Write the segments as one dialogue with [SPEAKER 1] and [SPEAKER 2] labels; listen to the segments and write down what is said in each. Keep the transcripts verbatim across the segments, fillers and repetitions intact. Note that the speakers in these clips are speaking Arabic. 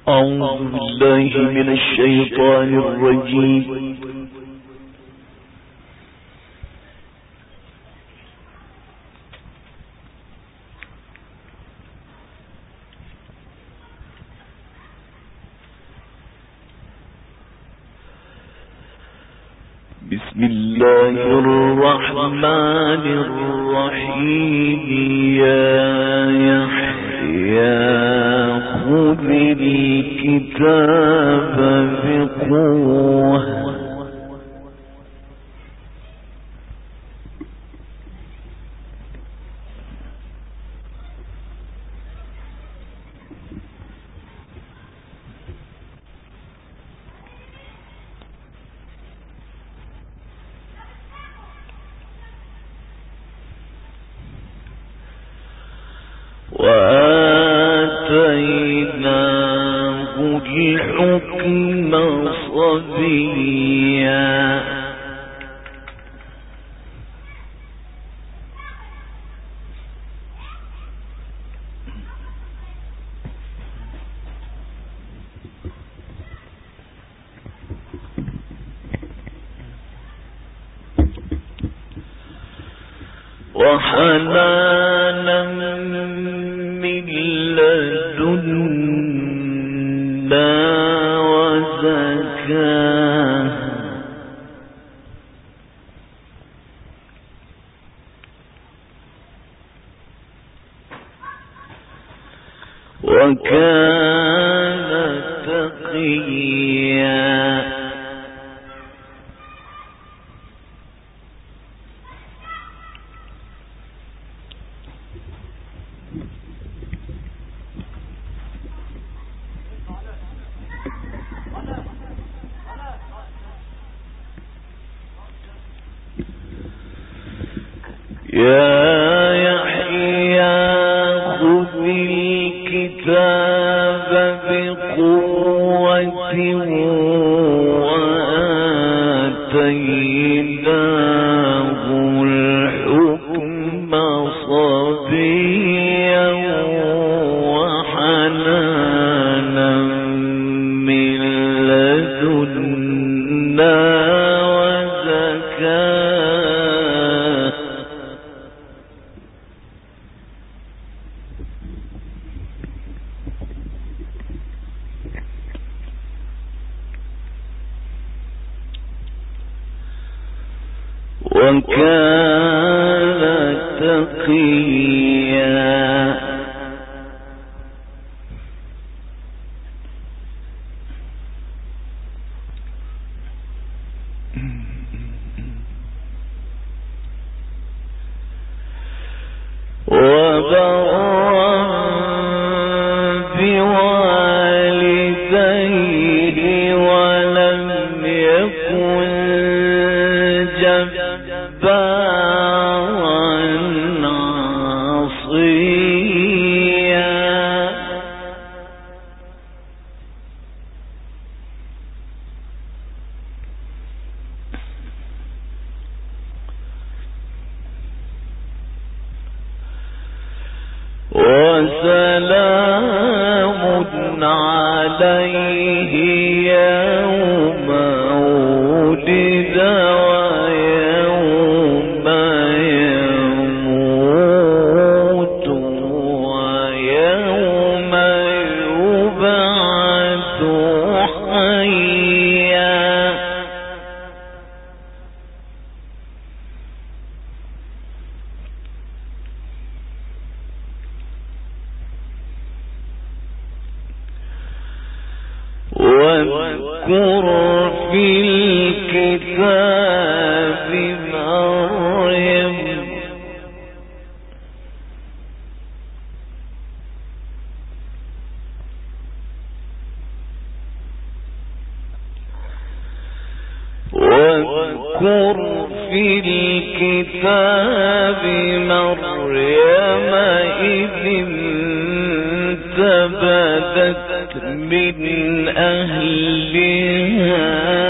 [SPEAKER 1] أعوذ بالله من الشيطان الرجيم. بسم الله الرحمن الرحيم. يا يحيى خذ الكتاب بقوة وآتيناه الحكم صبيا. وحنانا من لدنا وزكاة وكان تقيا. يا يحيى خذ الكتاب بقوة وآتيناه الحكم صبيا وحنانا من لدنا وزكاة. وكان تقيا. وبرا بوالديه ولم يكن جبارا عصيا. وسلام عليه يوم ولد ويوم يموت ويوم يبعث حيا. واذكر في الكتاب مريم واذكر في الكتاب مريم إذ انتبذت من أهلها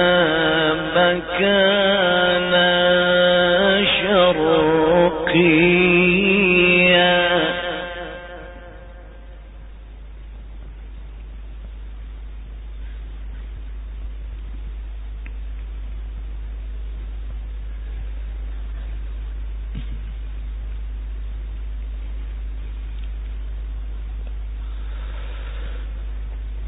[SPEAKER 1] مكانا شرقيا.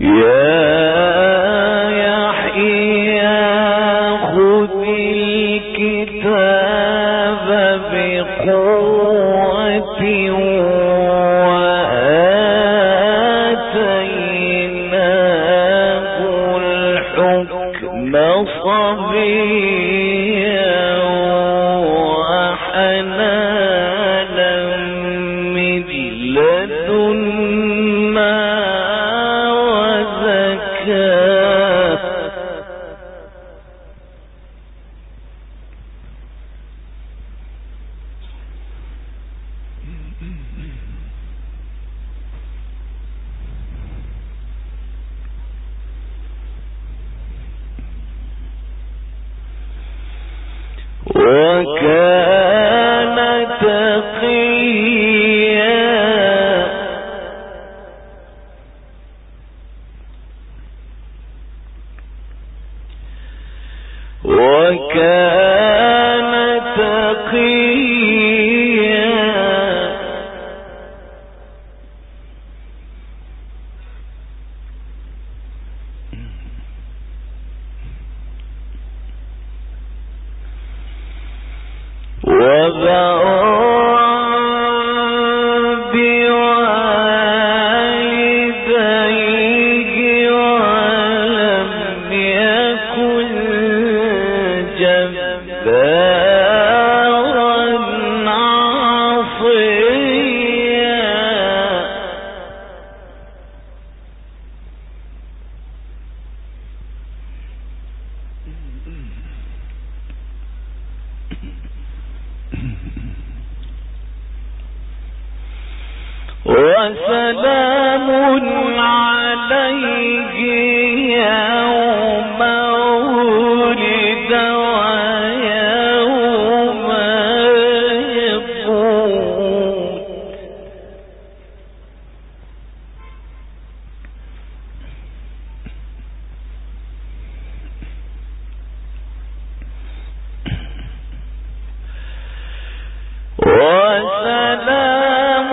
[SPEAKER 1] وسلام عليه يوم ولد ويوم يموت. وسلام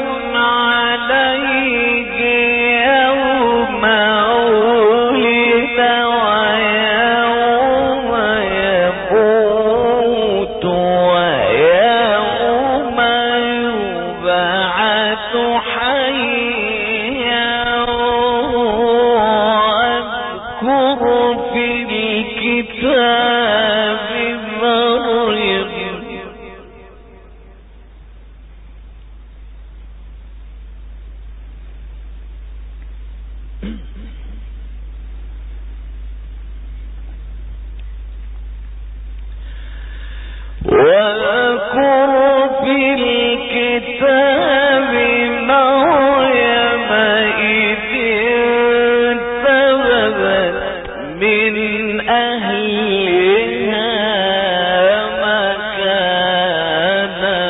[SPEAKER 1] عليه يوم ولد ويوم يموت ويوم يبعث حيا. واذكر في الكتاب مريم واذكر في الكتاب مريم إذ انتبذت من أهلها مكانا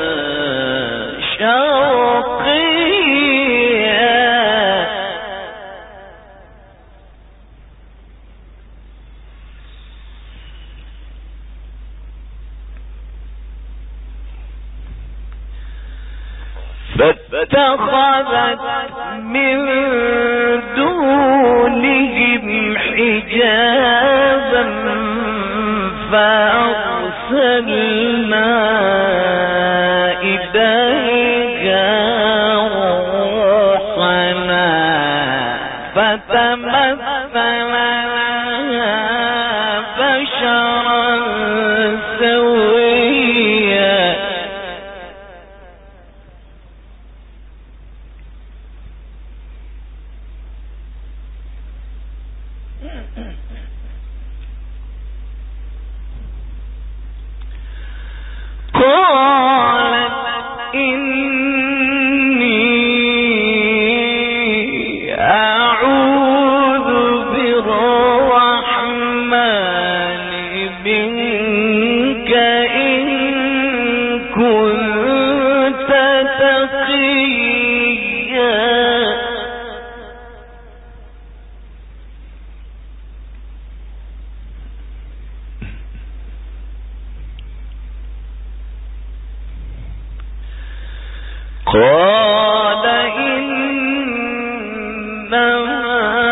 [SPEAKER 1] شرقيا. فاتخذت من دونهم حجابا فأرسلنا إليها روحنا فتمثل لها بشرا سويا. قالت إني أعوذ بالرحمن منك إن كنت تقيا. قال إنما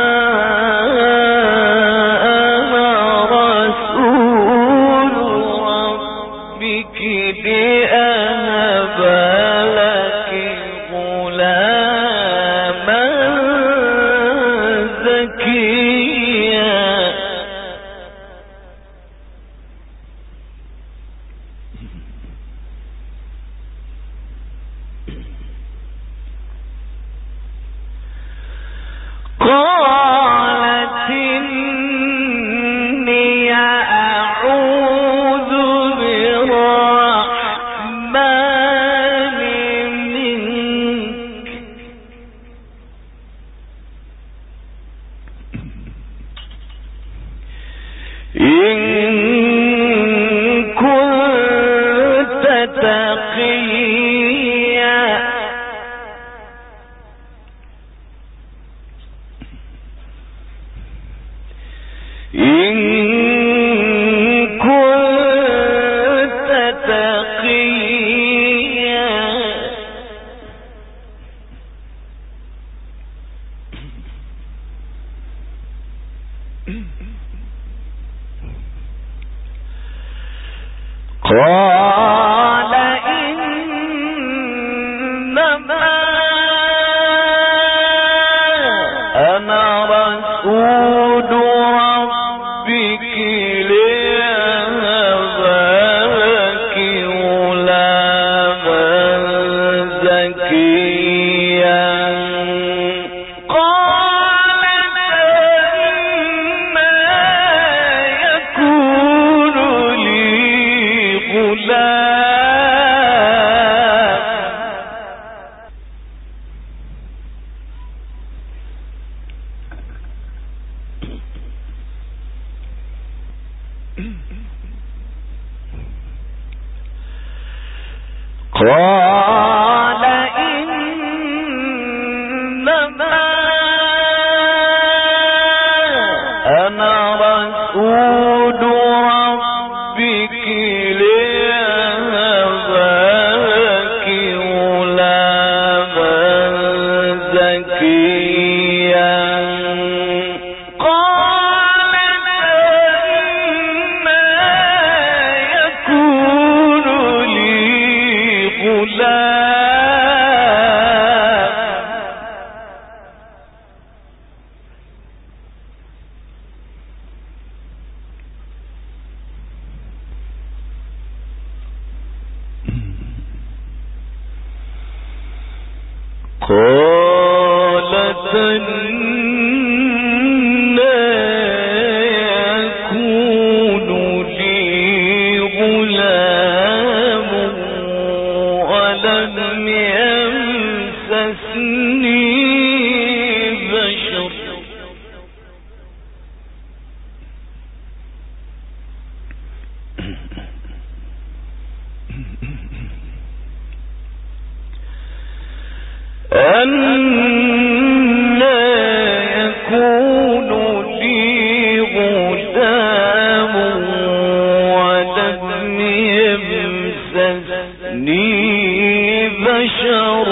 [SPEAKER 1] قالت إني أعوذ بالرحمن منك إن كنت تقيا إن كنت تقيا قال إنما أنا رسول ربك ليهب لك غلاما زكيا قالت أنى يكون لي غلام قال إنما أنا رسول ربك ليهب لك غلاما زكيا قالت أنى يكون لي غلام قالت أنى يكون لي غلام ولم يمسسني بشر أنى يكون لي غلام ولم يمسسني بشر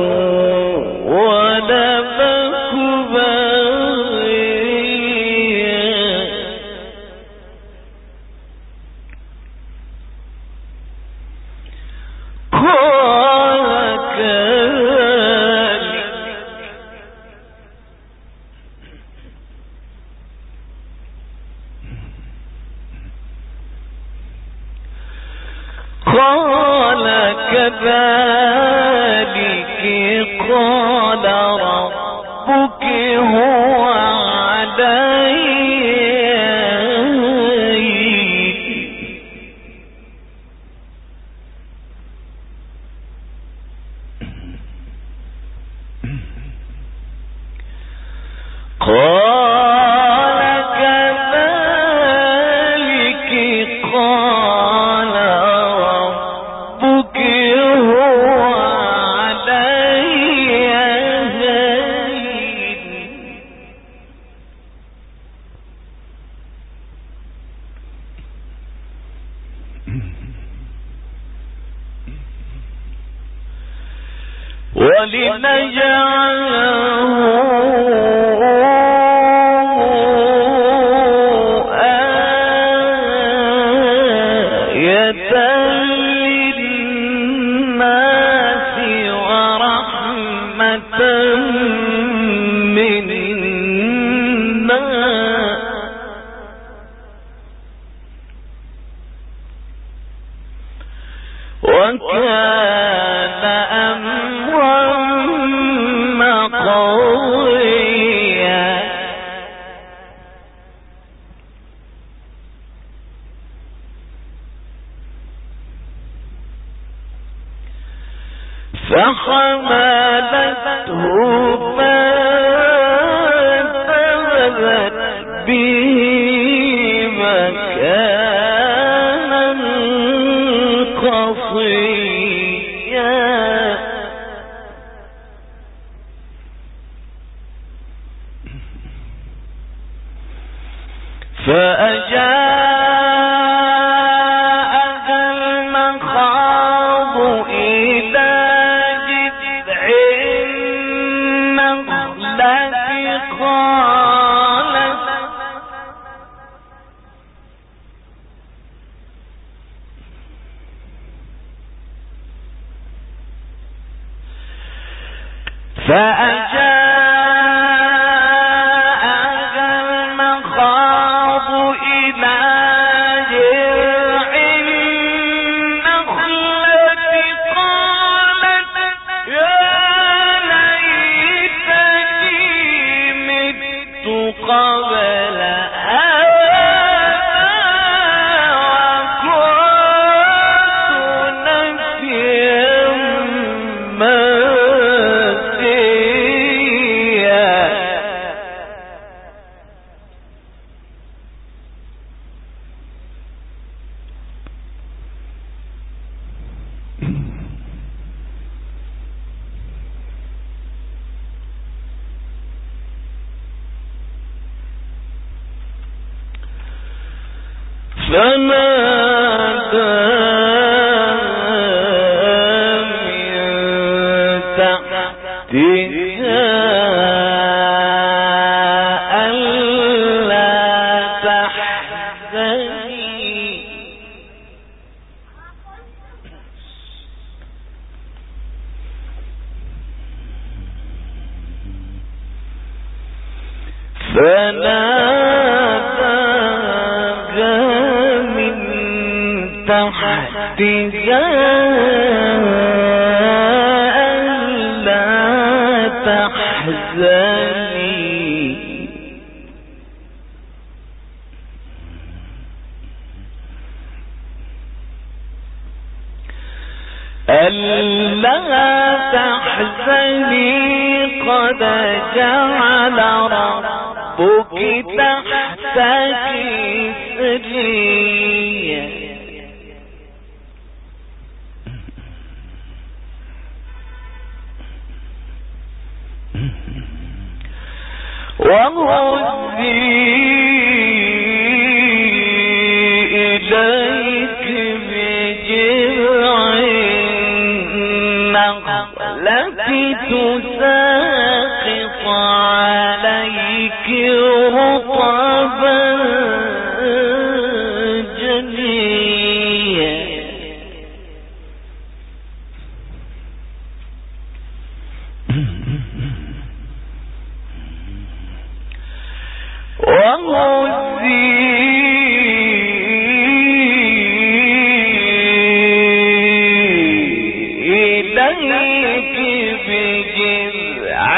[SPEAKER 1] ولم أك بغيا قال كذلك قال كذلك قال ربك هو علي قال كذلك قال ربك هو علي هين ولنجعله آية للناس ورحمة منا وكان أمرا فحملته فانتبذت به مكانا قصيا فأجاءها المخاض إلى جذع النخلة قالت فأجاءها المخاض إلى جذع النخلة قالت يا ليتني مت قبل هذا وكنت نسيا منسيا. فنادى من تحتها ألا تحزني فناداها من تحتها ألا تحزني ألا تحزني قد جعل ربك تحتك سريا وهزي إليك بجذع النخلة تساقط عليك رطبا جنيا وهزي إليك بجذع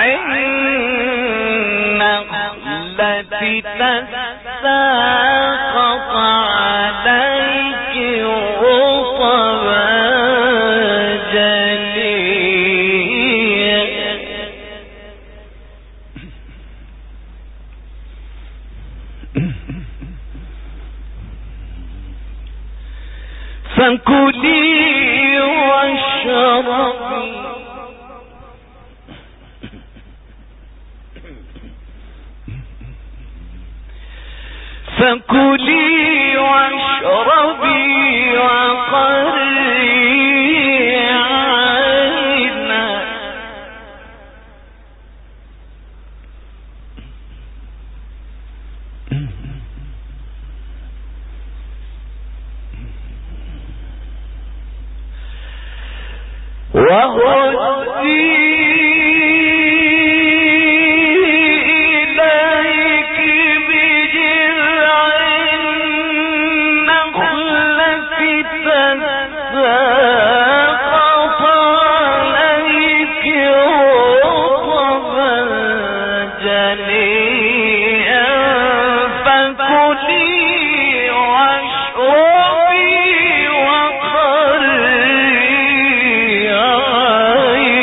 [SPEAKER 1] النخلة تساقط عليك رطبا جنيا فكلي واشربي فكلي واشربي وقري عينا وهزي إليك بجذع النخلة تساقط عليك رطبا جنيا فكلي واشربي وقري عينا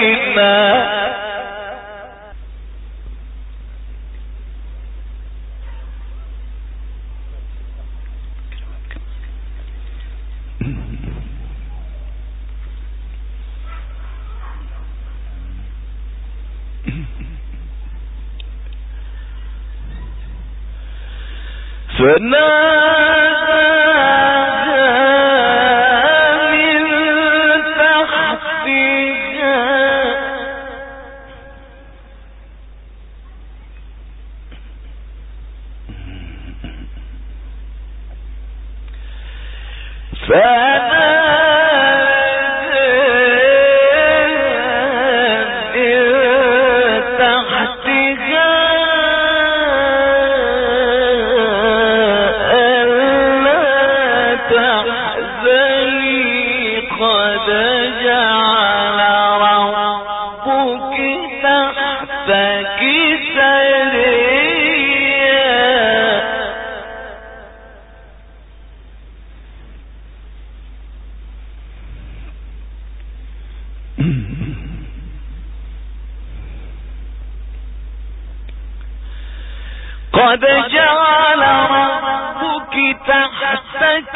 [SPEAKER 1] قد جعل ربك تحتك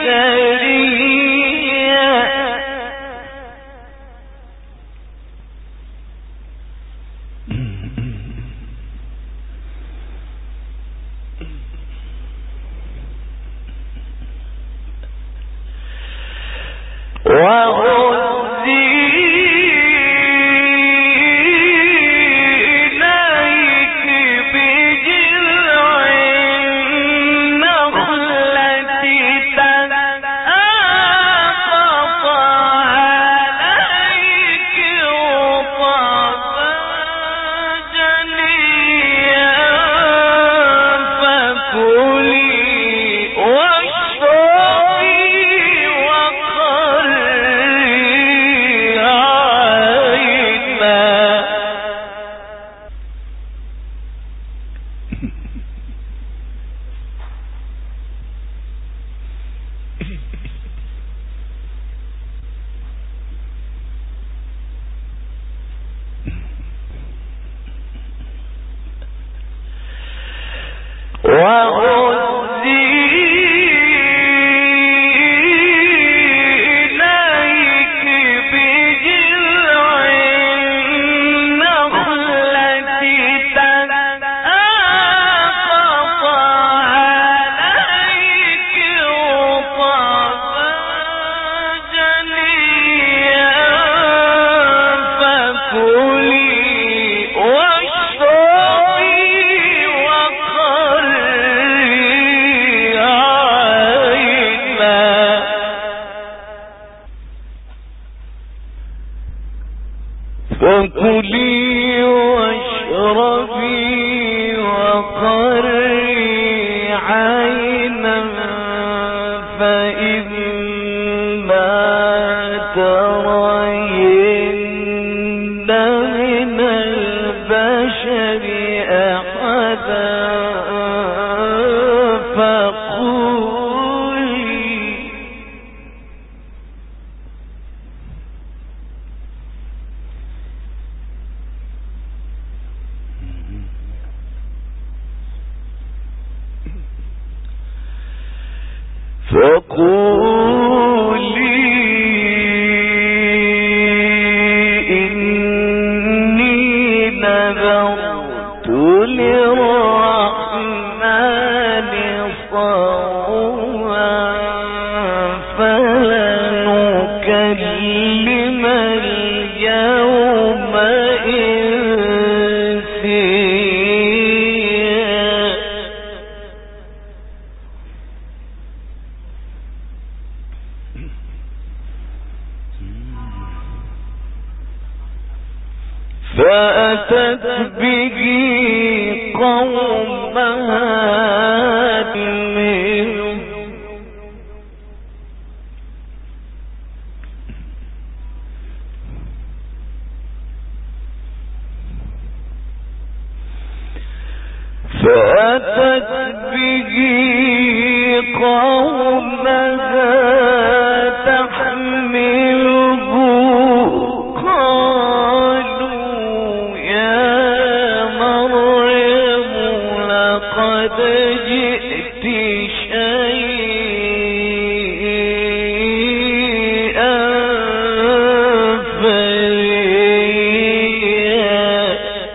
[SPEAKER 1] سريا وهزي فكلي واشربي وقري عينا فإما ترين من البشر أحدا فقولي فقولي إني نذرت للرحمن صوما فلن أكلم اليوم إنسيا فأتت به قومها تحمله فأتت به قومها تحمله قالوا يا مريم لقد جئت شيئا فريا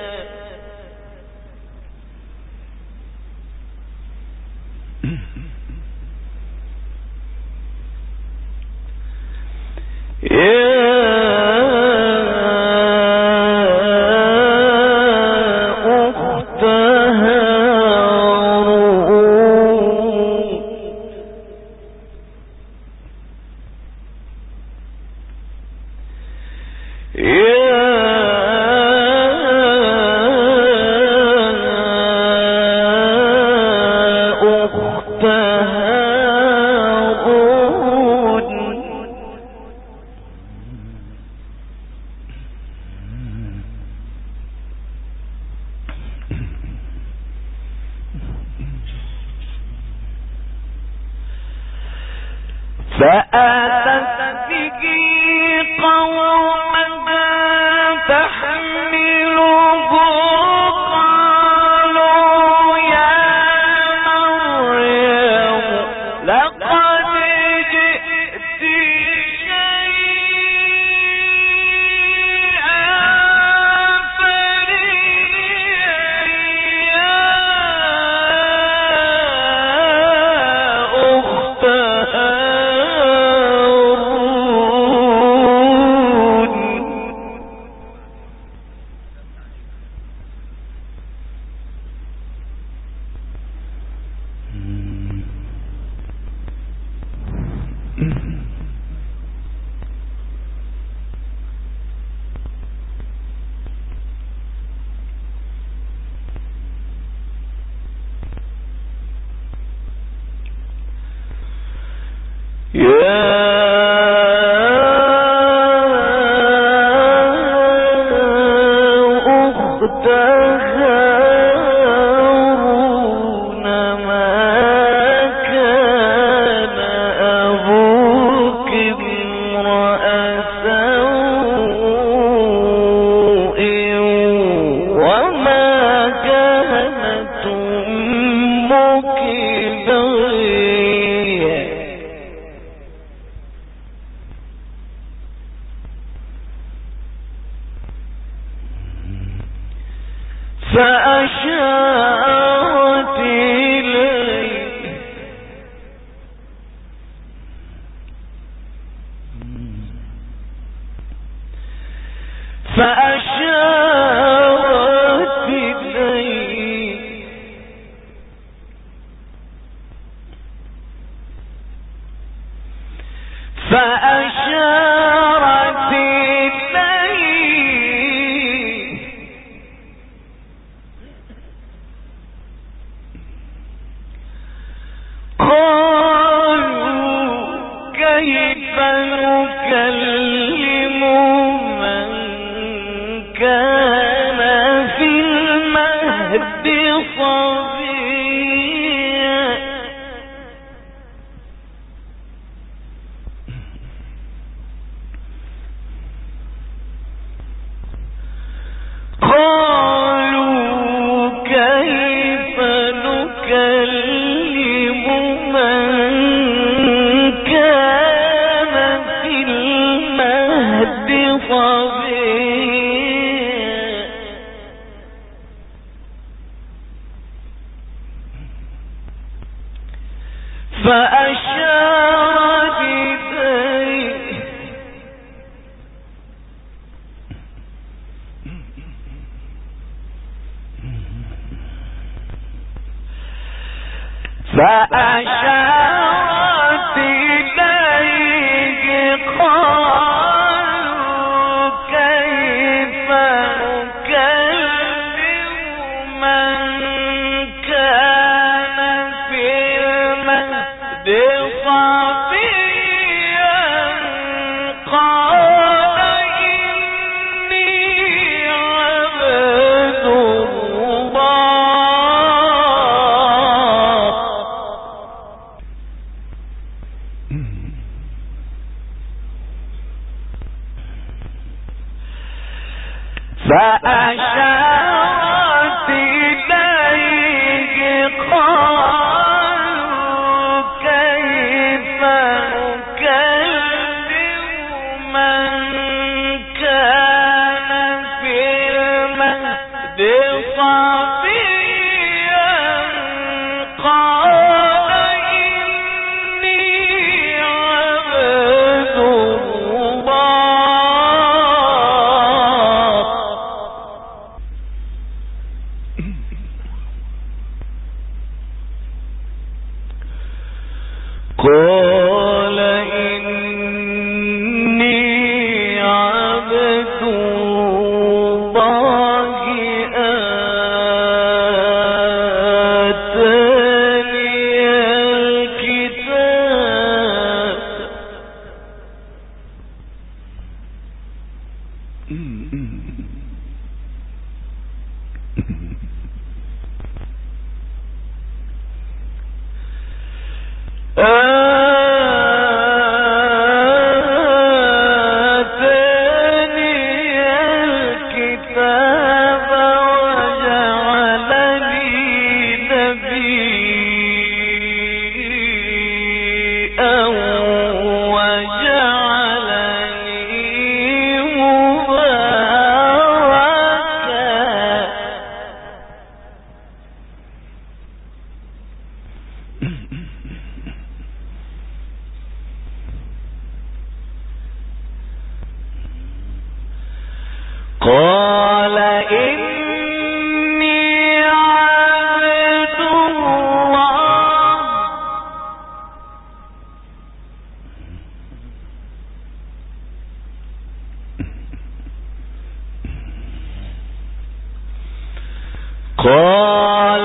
[SPEAKER 1] فأتت به قومها تحمله قالوا يا مريم لقد جئت شيئا فريا يا أخت فأشارت إليه فأشارت إليه فأشارت إليه قالوا كيف نكلم من كان في المهد صبيا قالوا كيف نكلم من كان في المهد صبيا فأشارت إليه فأشارت إليه قالوا كيف نكلم من كان في المهد صبيا قال إني عبد الله فأشارت إليه قالوا كيف نكلم من كان في المهد صبيا قال إني عبد الله قال إني عبد الله قال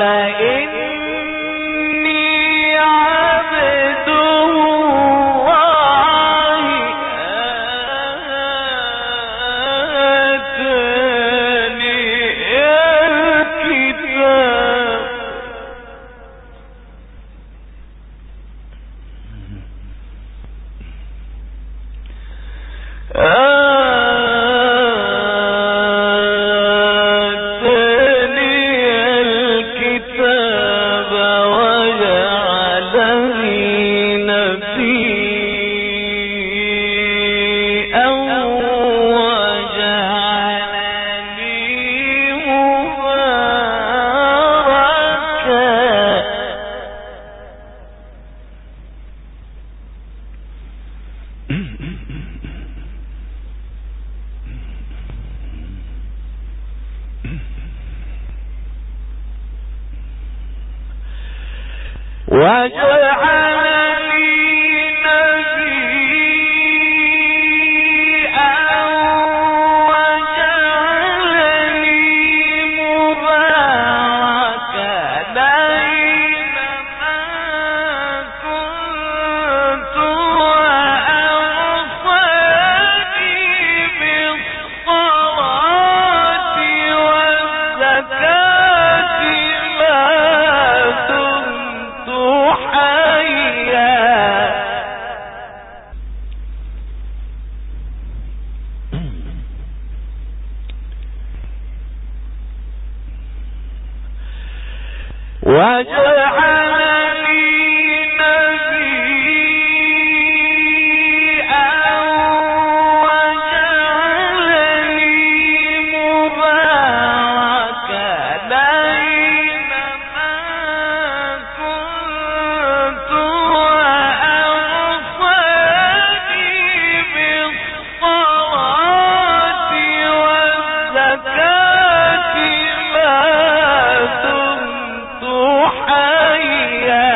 [SPEAKER 1] إني عبد الله آتاني الكتاب وجعلني نبيا وجعلني مباركا أينما كنت وأوصاني بالصلاة والزكاة ما دمت حيا وجعلني نبيا وجعلني مباركا أينما كنت وأوصاني بالصلاة والزكاة ما دمت حيا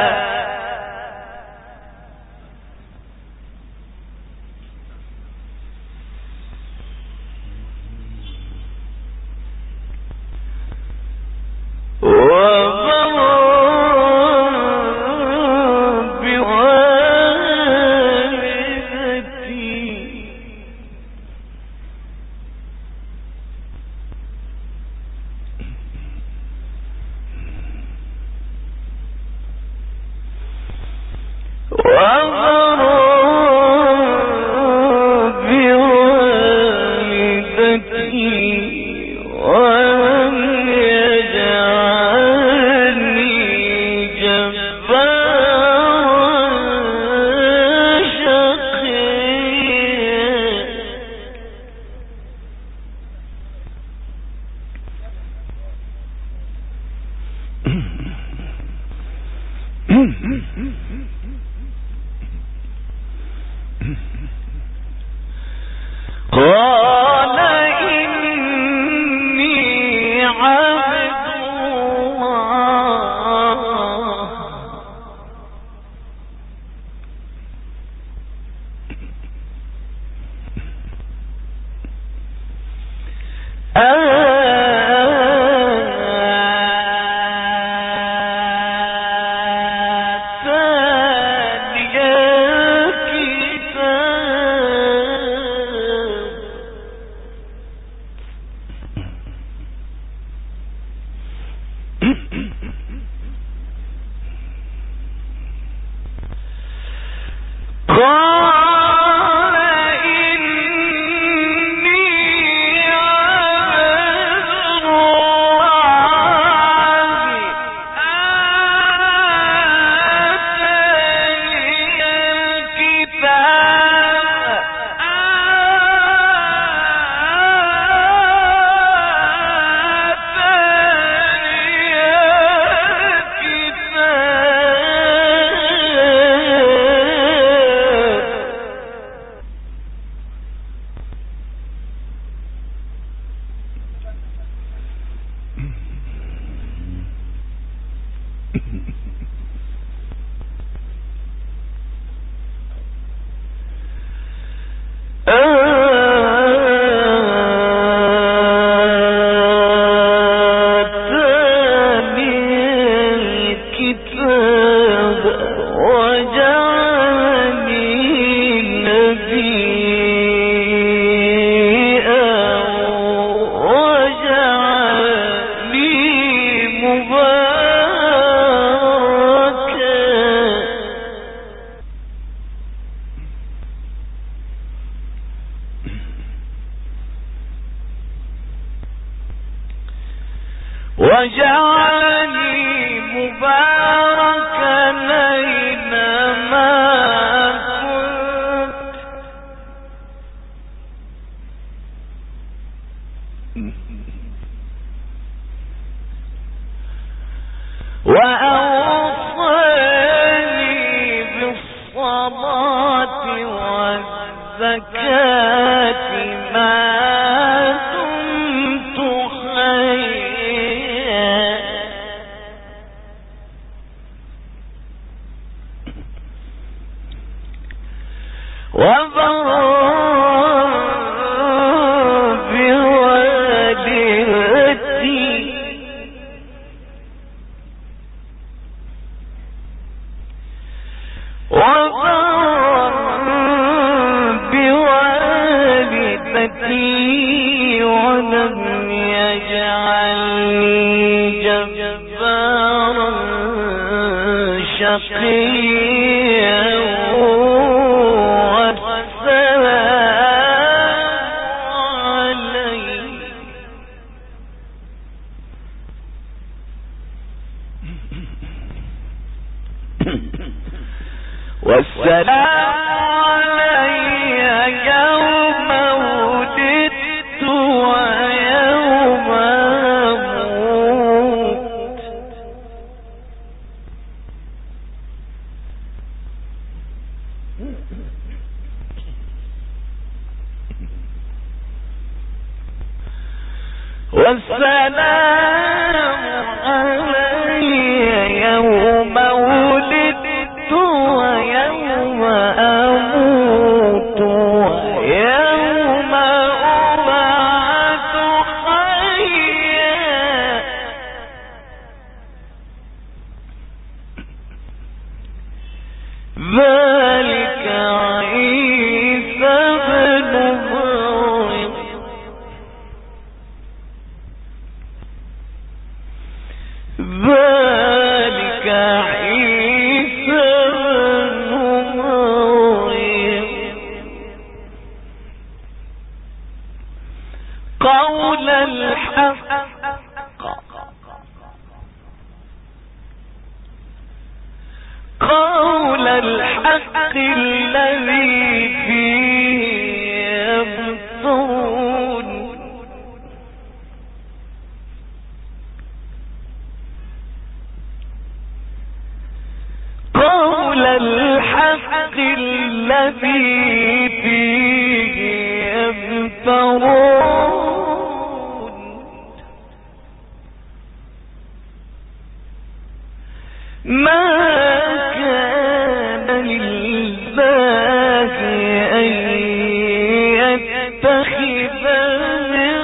[SPEAKER 1] وبرا بوالدتي ولم يجعلني جبارا شقيا قال إني عبد الله آتاني قال إني عبد الله آتاني الكتاب آتاني الكتاب وجعلني مباركا أينما كنت وأوصاني بالصلاة والزكاة ما دمت حيا وبرا بوالدتي بوالدتي ولم يجعلني جبارا شقيا والسلام علي يوم ولدت ويوم أموت والسلام علي يوم ولدت ويوم أموت ويوم أبعث حيا ذلك عيسى بن مريم ذلك عيسى بن مريم قول الحق قول الحق الذي فيه يمترون قول الحق الذي فيه يمترون ما كان لله أن يتخذ من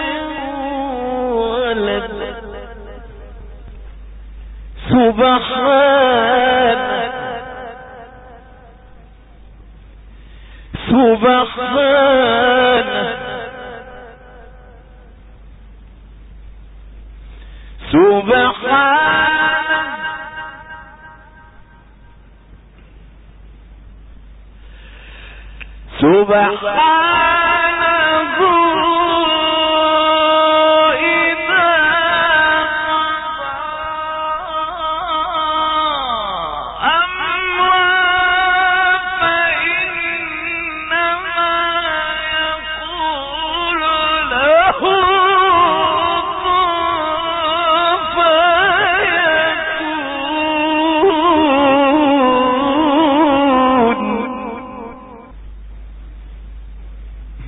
[SPEAKER 1] ولد سبحانه سبحانه سبحانه سبحانه إذا أمرا فإنما يقول له كن فيكون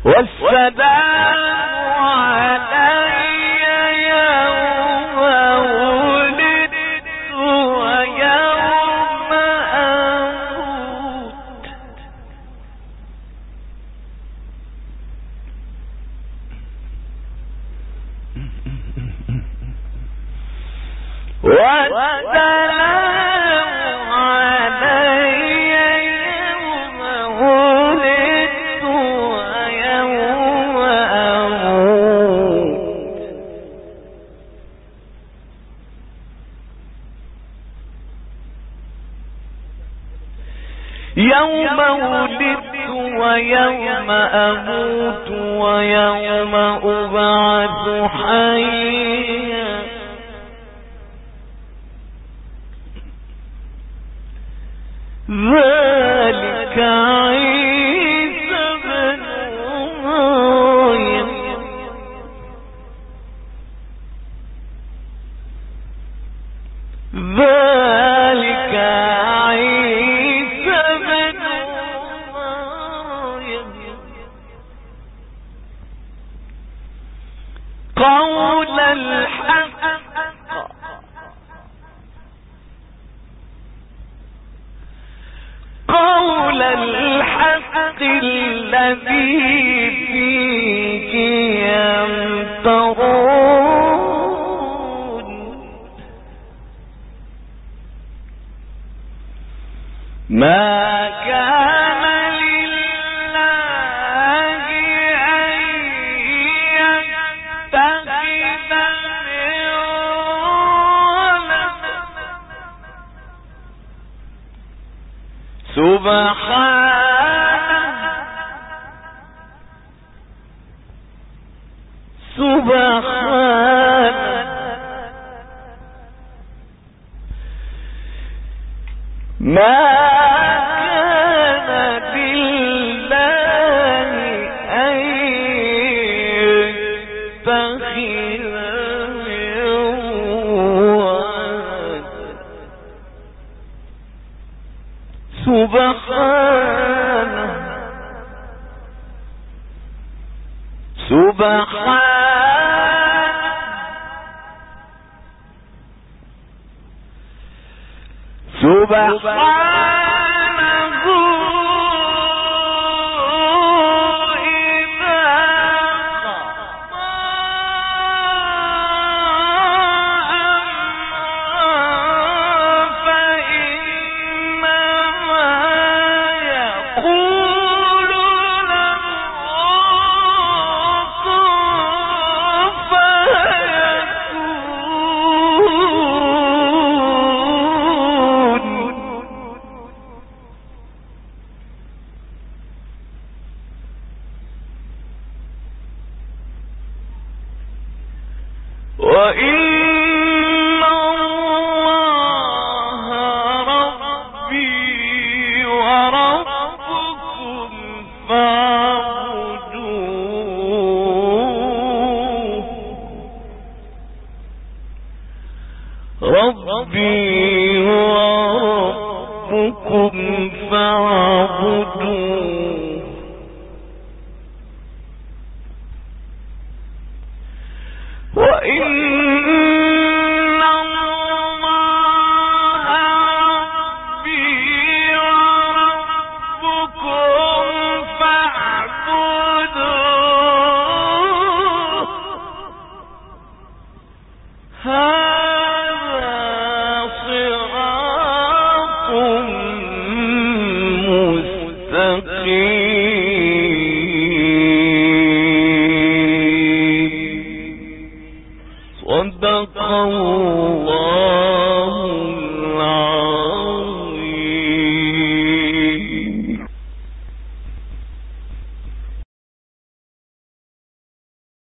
[SPEAKER 1] والسلام علي يوم ولدت ويوم أموت والسلام علي يوم ولدت ويوم أموت يوم ولدت ويوم أموت ويوم أبعث حيا ذلك عيسى بن مريم ذلك عيسى بن مريم قول الحق قول الحق الذي فيه يمترون ما كان لله أن يتخذ من ولد سبحانه سبحانه ما كان لله أن يتخذ من ولد سبحانه سبحانه سبحانه إذا قضى أمرا فإنما يقول له كن وإن الله ربي وربكم فاعبدوه